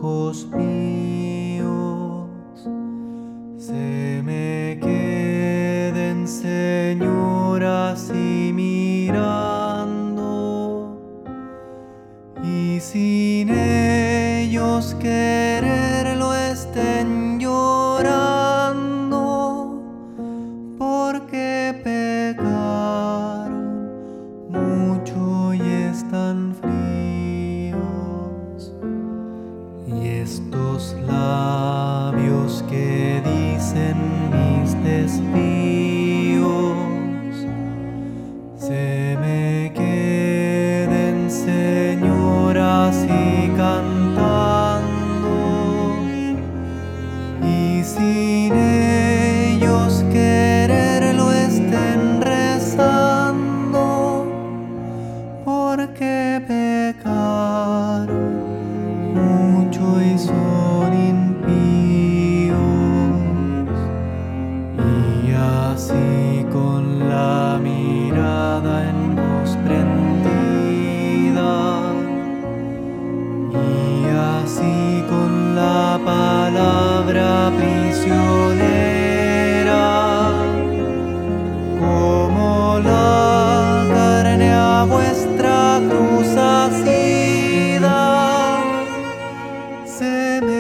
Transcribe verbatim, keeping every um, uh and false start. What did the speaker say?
ojos míos se me queden, Señor, así mirando, y sin ellos quererlo estén llorando, porque pecaron mucho y están fríos. Y estos labios que dicen mis desvíos se me queden, Señor, así cantando, y sin ellos quererlo estén rezando, porque pecaron mucho y son impíos. Y así con la mirada en vos prendida, y así con la palabra prisionera, como la carne a vuestra cruz asida, se me